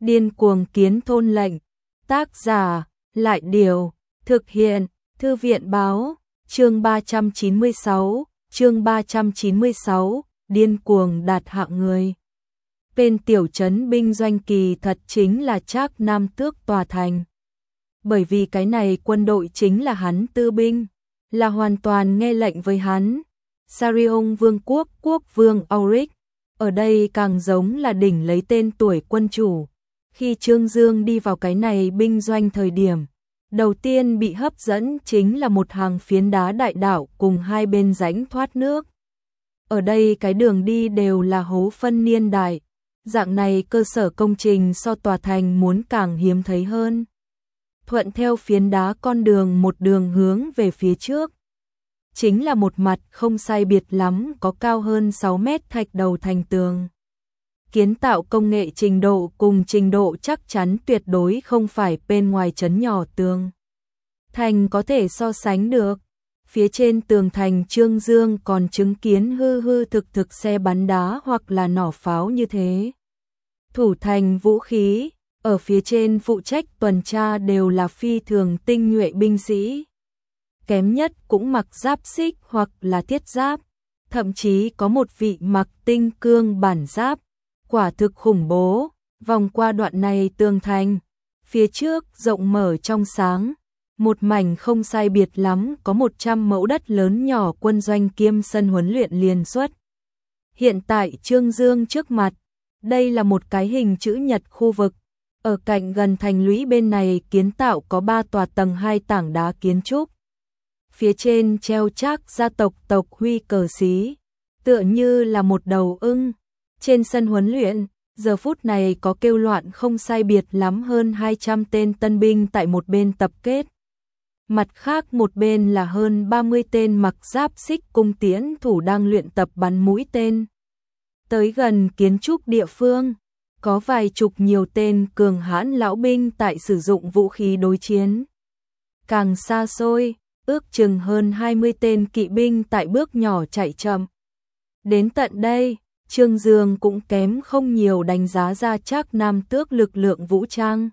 Điên cuồng kiến thôn lệnh. Tác giả, Lại Điều. Thực hiện, Thư viện báo. Chương 396, điên cuồng đạt hạng người. Tên tiểu trấn binh doanh kỳ thật chính là Trác Nam Tước tòa thành. Bởi vì cái này quân đội chính là hắn tư binh, là hoàn toàn nghe lệnh với hắn. Sarion Vương quốc quốc vương Auric, ở đây càng giống là đỉnh lấy tên tuổi quân chủ. Khi Trương Dương đi vào cái này binh doanh thời điểm, đầu tiên bị hấp dẫn chính là một hàng phiến đá đại đạo cùng hai bên rãnh thoát nước. Ở đây cái đường đi đều là hố phân niên đại, dạng này cơ sở công trình so tòa thành muốn càng hiếm thấy hơn. Thuận theo phiến đá con đường một đường hướng về phía trước. Chính là một mặt không sai biệt lắm có cao hơn 6 mét thạch đầu thành tường. Kiến tạo công nghệ trình độ cùng trình độ chắc chắn tuyệt đối không phải bên ngoài trấn nhỏ tường thành có thể so sánh được. Phía trên tường thành Trương Dương còn chứng kiến hư thực xe bắn đá hoặc là nỏ pháo như thế. Thủ thành vũ khí, ở phía trên phụ trách tuần tra đều là phi thường tinh nhuệ binh sĩ. Kém nhất cũng mặc giáp xích hoặc là thiết giáp, thậm chí có một vị mặc tinh cương bản giáp, quả thực khủng bố. Vòng qua đoạn này tường thành, phía trước rộng mở trong sáng, một mảnh không sai biệt lắm có 100 mẫu đất lớn nhỏ quân doanh kiêm sân huấn luyện liên xuất. Hiện tại Trương Dương trước mặt, đây là một cái hình chữ nhật khu vực. Ở cạnh gần thành lũy bên này kiến tạo có 3 tòa tầng 2 tảng đá kiến trúc. Phía trên treo Trác gia tộc tộc huy cờ xí, tựa như là một đầu ưng. Trên sân huấn luyện, giờ phút này có kêu loạn không sai biệt lắm hơn 200 tên tân binh tại một bên tập kết. Mặt khác một bên là hơn 30 tên mặc giáp xích cung tiễn thủ đang luyện tập bắn mũi tên. Tới gần kiến trúc địa phương, có vài chục nhiều tên cường hãn lão binh tại sử dụng vũ khí đối chiến. Càng xa xôi, ước chừng hơn 20 tên kỵ binh tại bước nhỏ chạy chậm. Đến tận đây, Trương Dương cũng kém không nhiều đánh giá ra Trác Nam Tước lực lượng vũ trang.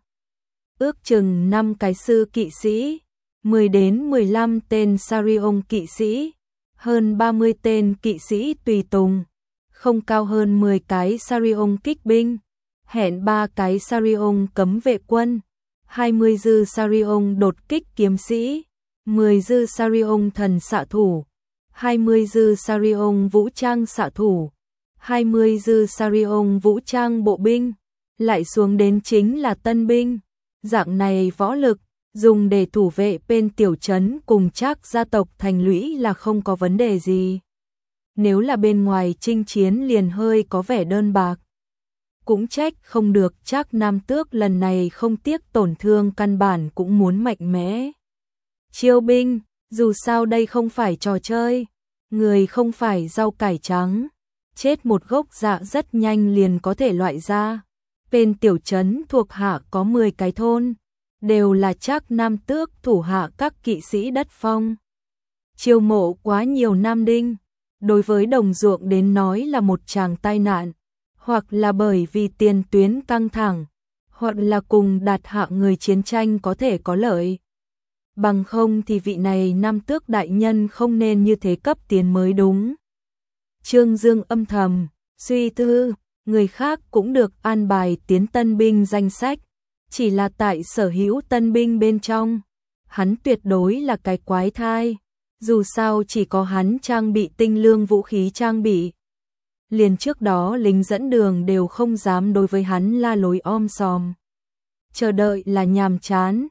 Ước chừng 5 cái sư kỵ sĩ, 10 đến 15 tên Sarion kỵ sĩ, hơn 30 tên kỵ sĩ tùy tùng, không cao hơn 10 cái Sarion kích binh, hẹn 3 cái Sarion cấm vệ quân, 20 dư Sarion đột kích kiếm sĩ, 10 dư Sarion thần xạ thủ, 20 dư Sarion vũ trang xạ thủ, 20 dư Sarion vũ trang bộ binh, lại xuống đến chính là tân binh. Dạng này võ lực, dùng để thủ vệ bên tiểu trấn cùng Trác gia tộc thành lũy là không có vấn đề gì. Nếu là bên ngoài chinh chiến liền hơi có vẻ đơn bạc. Cũng trách không được Trác Nam Tước lần này không tiếc tổn thương căn bản cũng muốn mạnh mẽ. Chiêu binh, dù sao đây không phải trò chơi, người không phải rau cải trắng, chết một gốc dạ rất nhanh liền có thể loại ra. Bên tiểu trấn thuộc hạ có 10 cái thôn, đều là Trác Nam Tước thủ hạ các kỵ sĩ đất phong. Chiêu mộ quá nhiều nam đinh, đối với đồng ruộng đến nói là một tràng tai nạn, hoặc là bởi vì tiền tuyến căng thẳng, hoặc là cùng đạt hạng người chiến tranh có thể có lợi. Bằng không thì vị này Nam Tước đại nhân không nên như thế cấp tiến mới đúng. Trương Dương âm thầm suy tư, người khác cũng được an bài tiến tân binh danh sách, chỉ là tại sở hữu tân binh bên trong, hắn tuyệt đối là cái quái thai, dù sao chỉ có hắn trang bị tinh lương vũ khí trang bị. Liền trước đó lính dẫn đường đều không dám đối với hắn la lối om sòm. Chờ đợi là nhàm chán,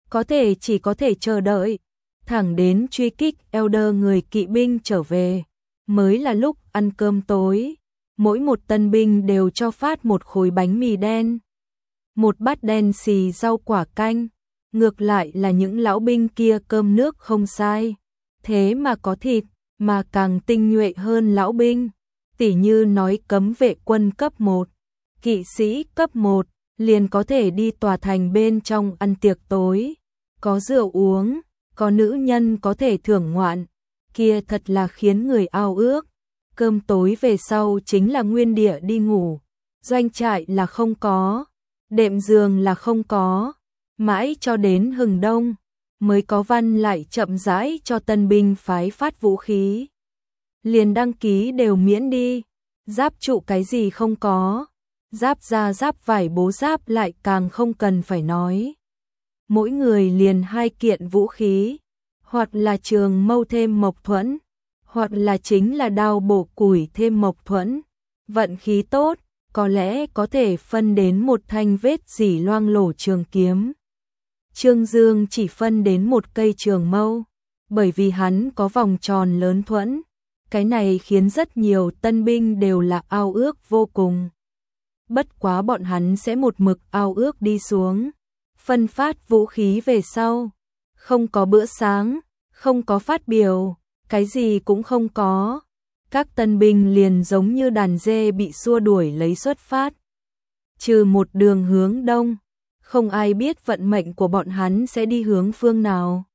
chỉ có thể chờ đợi, thẳng đến truy kích Elder người kỵ binh trở về, mới là lúc ăn cơm tối. Mỗi một tân binh đều cho phát một khối bánh mì đen, một bát đen xì rau quả canh. Ngược lại là những lão binh kia cơm nước không sai, thế mà có thịt, mà càng tinh nhuệ hơn lão binh. Tỉ như nói cấm vệ quân cấp 1, kỵ sĩ cấp 1, liền có thể đi tòa thành bên trong ăn tiệc tối, có rượu uống, có nữ nhân có thể thưởng ngoạn, kia thật là khiến người ao ước. Cơm tối về sau chính là nguyên địa đi ngủ, doanh trại là không có. đệm giường là không có, mãi cho đến hừng đông mới có văn lại chậm rãi cho tân binh phái phát vũ khí. Liền đăng ký đều miễn đi, giáp trụ cái gì không có, giáp da giáp vải bố giáp lại càng không cần phải nói. Mỗi người liền 2 kiện vũ khí, hoặc là trường mâu thêm mộc thuẫn, hoặc là chính là đao bổ củi thêm mộc thuẫn. Vận khí tốt, có lẽ có thể phân đến một thanh vết dỉ loang lổ trường kiếm. Trương Dương chỉ phân đến một cây trường mâu, bởi vì hắn có vòng tròn lớn thuẫn. Cái này khiến rất nhiều tân binh đều là ao ước vô cùng. Bất quá bọn hắn sẽ một mực ao ước đi xuống. Phân phát vũ khí về sau, không có bữa sáng, không có phát biểu, cái gì cũng không có. Các tân binh liền giống như đàn dê bị xua đuổi lấy xuất phát. Trừ một đường hướng đông, không ai biết vận mệnh của bọn hắn sẽ đi hướng phương nào.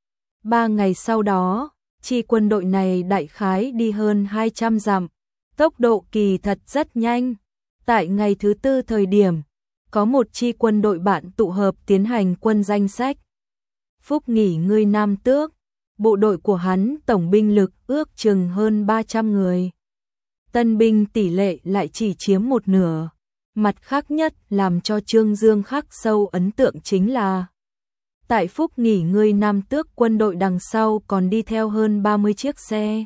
3 ngày sau đó, chi quân đội này đại khái đi hơn 200 dặm, tốc độ kỳ thật rất nhanh. Tại ngày thứ 4 thời điểm, có một chi quân đội bạn tụ hợp tiến hành quân danh sách. Phúc nghỉ ngơi Nam Tước, bộ đội của hắn tổng binh lực ước chừng hơn 300 người. Tân binh tỷ lệ lại chỉ chiếm 1/2. Mặt khác nhất làm cho Trương Dương khắc sâu ấn tượng chính là tại Phúc nghỉ ngơi Nam Tước quân đội đằng sau còn đi theo hơn 30 chiếc xe.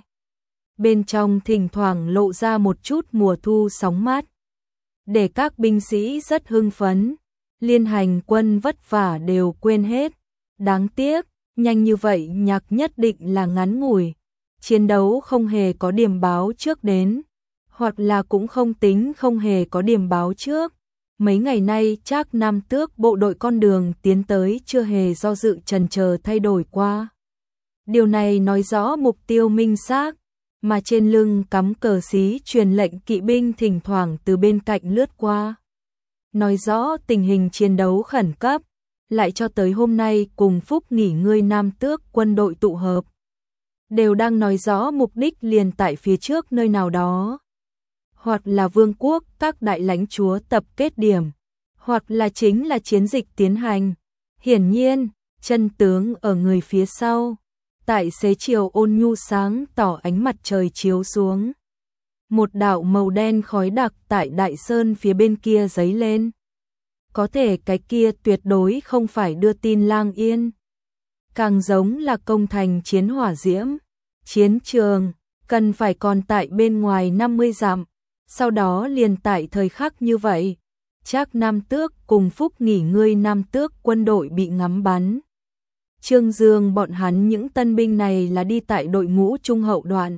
Bên trong thỉnh thoảng lộ ra một chút mùa thu sóng mát. Để các binh sĩ rất hưng phấn, liên hành quân vất vả đều quên hết. Đáng tiếc, nhanh như vậy nhạc nhất định là ngắn ngủi. Chiến đấu không hề có điểm báo trước đến, hoặc là cũng không tính không hề có điểm báo trước. Mấy ngày nay Trác Nam Tước bộ đội con đường tiến tới chưa hề do dự chần chờ thay đổi qua. Điều này nói rõ mục tiêu minh xác, mà trên lưng cắm cờ xí truyền lệnh kỵ binh thỉnh thoảng từ bên cạnh lướt qua. Nói rõ tình hình chiến đấu khẩn cấp, lại cho tới hôm nay cùng Phúc nghỉ ngơi Nam Tước quân đội tụ hợp. Đều đang nói rõ mục đích liền tại phía trước nơi nào đó. Hoặc là vương quốc các đại lãnh chúa tập kết điểm, hoặc là chính là chiến dịch tiến hành. Hiển nhiên, chân tướng ở người phía sau. Tại xế chiều ôn nhu sáng tỏ ánh mặt trời chiếu xuống. Một đạo màu đen khói đặc tại đại sơn phía bên kia dấy lên. Có thể cái kia tuyệt đối không phải đưa tin Lang Yên. Càng giống là công thành chiến hỏa diễm. Chiến trường, cần phải còn tại bên ngoài 50 dặm. Sau đó liền tại thời khắc như vậy, Trác Nam Tước cùng Phúc nghỉ ngơi Nam Tước quân đội bị ngắm bắn. Trương Dương bọn hắn những tân binh này là đi tại đội ngũ trung hậu đoạn.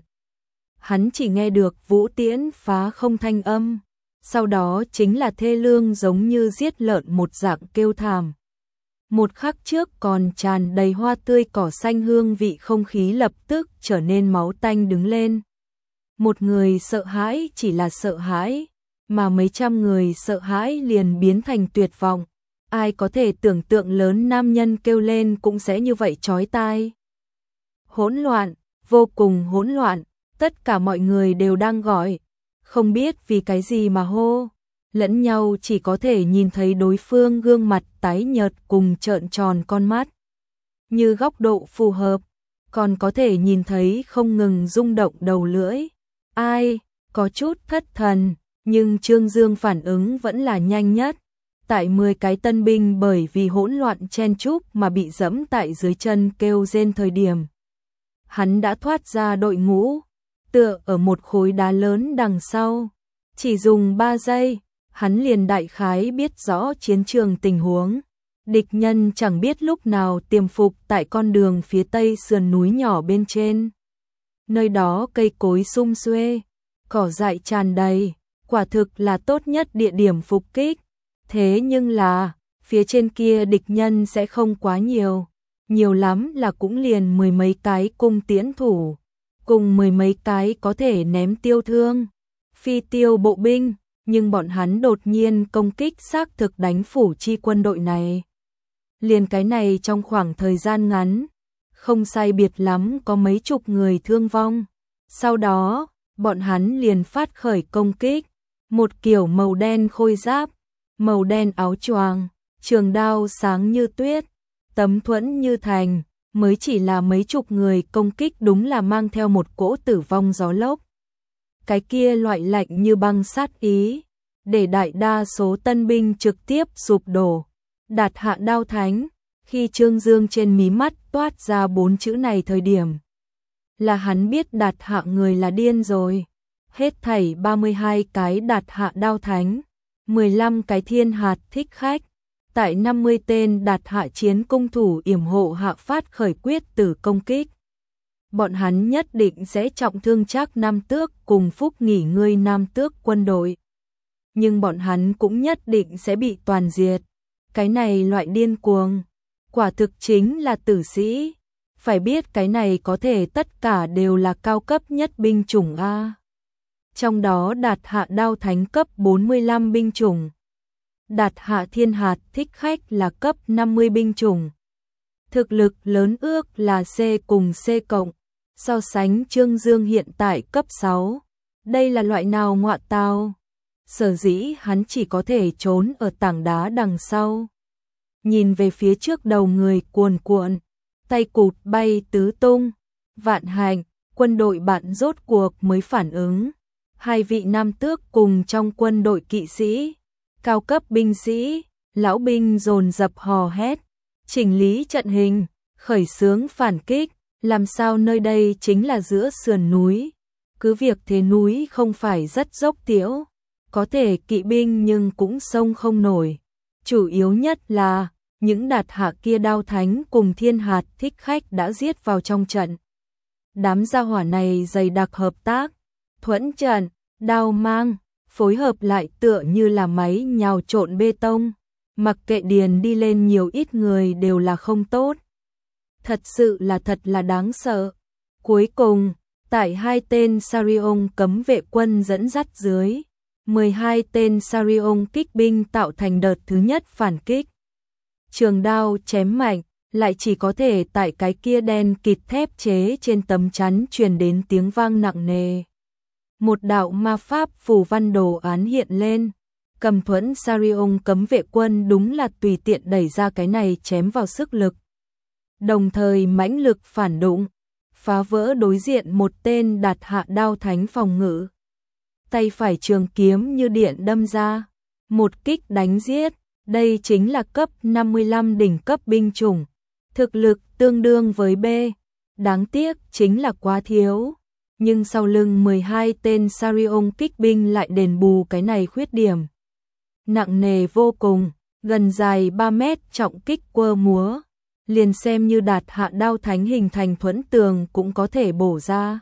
Hắn chỉ nghe được vũ tiễn phá không thanh âm, sau đó chính là thê lương giống như giết lợn một dạng kêu thảm. Một khắc trước còn tràn đầy hoa tươi cỏ xanh hương vị không khí lập tức trở nên máu tanh đứng lên. Một người sợ hãi chỉ là sợ hãi, mà mấy trăm người sợ hãi liền biến thành tuyệt vọng. Ai có thể tưởng tượng lớn nam nhân kêu lên cũng sẽ như vậy chói tai. Hỗn loạn, vô cùng hỗn loạn, tất cả mọi người đều đang gọi, không biết vì cái gì mà hô, lẫn nhau chỉ có thể nhìn thấy đối phương gương mặt tái nhợt cùng trợn tròn con mắt. Như góc độ phù hợp, còn có thể nhìn thấy không ngừng rung động đầu lưỡi. Ai, có chút thất thần, nhưng Trương Dương phản ứng vẫn là nhanh nhất. Tại 10 cái tân binh bởi vì hỗn loạn chen chúc mà bị dẫm tại dưới chân kêu rên thời điểm. Hắn đã thoát ra đội ngũ, tựa ở một khối đá lớn đằng sau. Chỉ dùng 3 giây, hắn liền đại khái biết rõ chiến trường tình huống. Địch nhân chẳng biết lúc nào tiềm phục tại con đường phía tây sườn núi nhỏ bên trên. Nơi đó cây cối sum xuê, cỏ dại tràn đầy, quả thực là tốt nhất địa điểm phục kích. Thế nhưng là, phía trên kia địch nhân sẽ không quá nhiều, nhiều lắm là cũng liền 10 mấy cái cung tiễn thủ, cùng 10 mấy cái có thể ném tiêu thương, phi tiêu bộ binh, nhưng bọn hắn đột nhiên công kích xác thực đánh phủ chi quân đội này. Liền cái này trong khoảng thời gian ngắn, không sai biệt lắm có mấy chục người thương vong. Sau đó, bọn hắn liền phát khởi công kích, một kiểu màu đen khôi giáp, màu đen áo choàng, trường đao sáng như tuyết, tấm thuẫn như thành, mới chỉ là mấy chục người công kích đúng là mang theo một cỗ tử vong gió lốc. Cái kia loại lạnh như băng sát ý, để đại đa số tân binh trực tiếp sụp đổ. Đạt hạ đao thánh, khi Trương Dương trên mí mắt toát ra 4 chữ này thời điểm, là hắn biết đạt hạ người là điên rồi. Hết thảy 32 cái đạt hạ đao thánh, 15 cái thiên hạt thích khách, tại 50 tên đạt hạ chiến cung thủ yểm hộ hạ phát khởi quyết tử công kích. Bọn hắn nhất định sẽ trọng thương Trác Nam Tước cùng phúc nghỉ ngơi Nam Tước quân đội. Nhưng bọn hắn cũng nhất định sẽ bị toàn diệt. Cái này loại điên cuồng, quả thực chính là tử sĩ. Phải biết cái này có thể tất cả đều là cao cấp nhất binh chủng A. Trong đó đạt hạ đao thánh cấp 45 binh chủng. Đạt hạ thiên hạt thích khách là cấp 50 binh chủng. Thực lực lớn ước là C cùng C cộng. So sánh Trương Dương hiện tại cấp 6. Đây là loại nào ngọa tao? Sở dĩ hắn chỉ có thể trốn ở tảng đá đằng sau. Nhìn về phía trước đầu người cuồn cuộn, tay cụt bay tứ tung. Vạn Hạnh, quân đội bạn rốt cuộc mới phản ứng. Hai vị nam tước cùng trong quân đội kỵ sĩ, cao cấp binh sĩ, lão binh dồn dập hò hét, chỉnh lý trận hình, khởi xướng phản kích. Làm sao nơi đây chính là giữa sườn núi, cứ việc thế núi không phải rất dốc tiễu, có thể kỵ binh nhưng cũng xông không nổi. Chủ yếu nhất là những đạt hạ kia đao thánh cùng thiên hạt thích khách đã giết vào trong trận. Đám gia hỏa này dày đặc hợp tác, thuẫn trận, đao mang, phối hợp lại tựa như là máy nhào trộn bê tông, mặc kệ điền đi lên nhiều ít người đều là không tốt. Thật sự là thật là đáng sợ. Cuối cùng, tại 2 tên Sarion cấm vệ quân dẫn dắt dưới, 12 tên Sarion kích binh tạo thành đợt thứ nhất phản kích. Trường đao chém mạnh, lại chỉ có thể tại cái kia đen kịt thép chế trên tấm chắn truyền đến tiếng vang nặng nề. Một đạo ma pháp phù văn đồ án hiện lên, cầm thuẫn Sarion cấm vệ quân đúng là tùy tiện đẩy ra cái này chém vào sức lực. Đồng thời mãnh lực phản đụng, phá vỡ đối diện một tên đạt hạ đao thánh phòng ngự. Tay phải trường kiếm như điện đâm ra, một kích đánh giết, đây chính là cấp 55 đỉnh cấp binh chủng, thực lực tương đương với B, đáng tiếc chính là quá thiếu. Nhưng sau lưng 12 tên Sarion kích binh lại đền bù cái này khuyết điểm. Nặng nề vô cùng, gần dài 3 mét trọng kích quơ múa. Liền xem như đạt hạ đao thánh hình thành thuẫn tường cũng có thể bổ ra.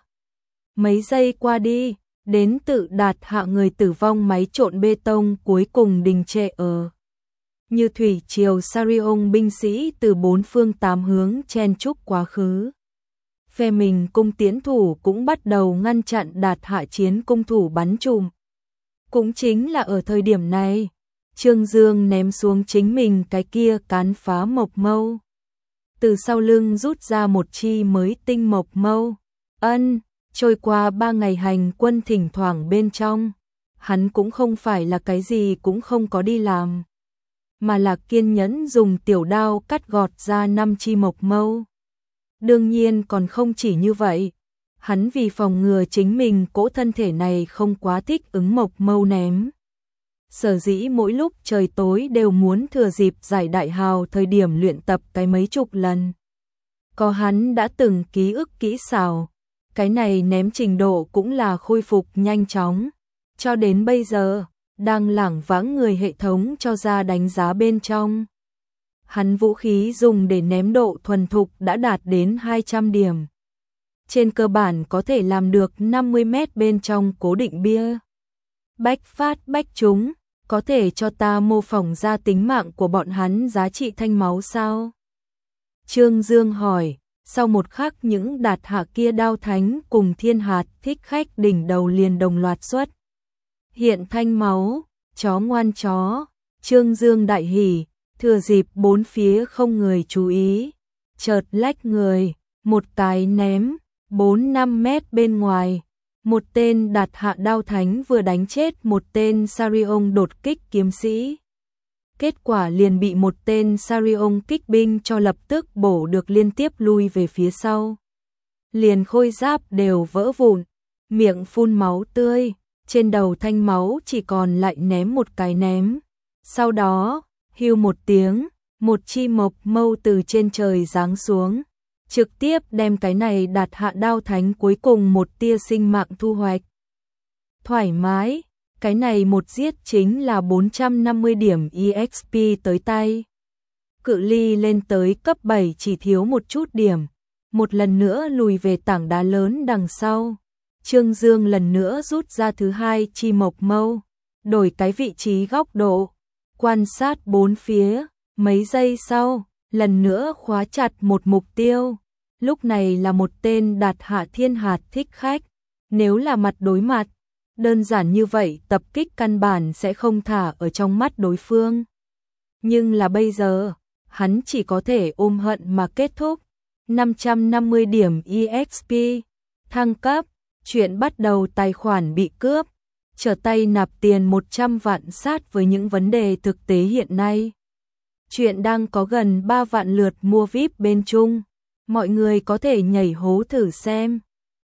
Mấy giây qua đi, đến tự đạt hạ người tử vong máy trộn bê tông cuối cùng đình trệ ở. Như thủy triều Sarion binh sĩ từ 4 phương 8 hướng chen chúc quá khứ. Phe mình cung tiến thủ cũng bắt đầu ngăn chặn đạt hạ chiến cung thủ bắn trùm. Cũng chính là ở thời điểm này, Trương Dương ném xuống chính mình cái kia cán phá mộc mâu. Từ sau lưng rút ra một chi mới tinh mộc mâu. Trôi qua 3 ngày hành quân thỉnh thoảng bên trong, hắn cũng không phải là cái gì cũng không có đi làm, mà là kiên nhẫn dùng tiểu đao cắt gọt ra 5 chi mộc mâu. Đương nhiên còn không chỉ như vậy, hắn vì phòng ngừa chính mình cỗ thân thể này không quá thích ứng mộc mâu ném. Sở dĩ mỗi lúc trời tối đều muốn thừa dịp giải đại hào thời điểm luyện tập cái mấy chục lần. Có hắn đã từng ký ức kỹ xảo, cái này ném trình độ cũng là khôi phục nhanh chóng. Cho đến bây giờ, đang lảng vãng người hệ thống cho ra đánh giá bên trong. Hắn vũ khí dùng để ném độ thuần thục đã đạt đến 200 điểm. Trên cơ bản có thể làm được 50 mét bên trong cố định bia. Bách phát bách trúng. Có thể cho ta mô phỏng ra tính mạng của bọn hắn giá trị thanh máu sao? Trương Dương hỏi, sau một khắc những đạt hạ kia đao thánh cùng thiên hạt thích khách đỉnh đầu liền đồng loạt xuất. Hiện thanh máu, chó ngoan chó, Trương Dương đại hỉ, thừa dịp bốn phía không người chú ý, chợt lách người, một cái ném, 4-5 mét bên ngoài. Một tên đạt hạ đao thánh vừa đánh chết một tên Sarion đột kích kiếm sĩ. kết quả liền bị một tên Sarion kích binh cho lập tức bổ được liên tiếp lui về phía sau. Liền khôi giáp đều vỡ vụn, miệng phun máu tươi, trên đầu thanh máu chỉ còn lại ném một cái ném. Sau đó, hưu một tiếng, một chi mộc mâu từ trên trời giáng xuống, trực tiếp đem cái này đạt hạ đao thánh cuối cùng một tia sinh mạng thu hoạch. Thoải mái, cái này một giết chính là 450 điểm EXP tới tay. Cự ly lên tới cấp 7 chỉ thiếu một chút điểm, một lần nữa lùi về tảng đá lớn đằng sau. Trương Dương lần nữa rút ra thứ hai chi mộc mâu, đổi cái vị trí góc độ, quan sát bốn phía, mấy giây sau, lần nữa khóa chặt một mục tiêu. Lúc này là một tên đạt hạ thiên hạt thích khách, nếu là mặt đối mặt, đơn giản như vậy tập kích căn bản sẽ không thả ở trong mắt đối phương. Nhưng là bây giờ, hắn chỉ có thể ôm hận mà kết thúc. 550 điểm EXP, thăng cấp, chuyện bắt đầu tài khoản bị cướp, trở tay nạp tiền 100 vạn sát với những vấn đề thực tế hiện nay. Chuyện đang có gần 3 vạn lượt mua VIP bên Trung, mọi người có thể nhảy hố thử xem.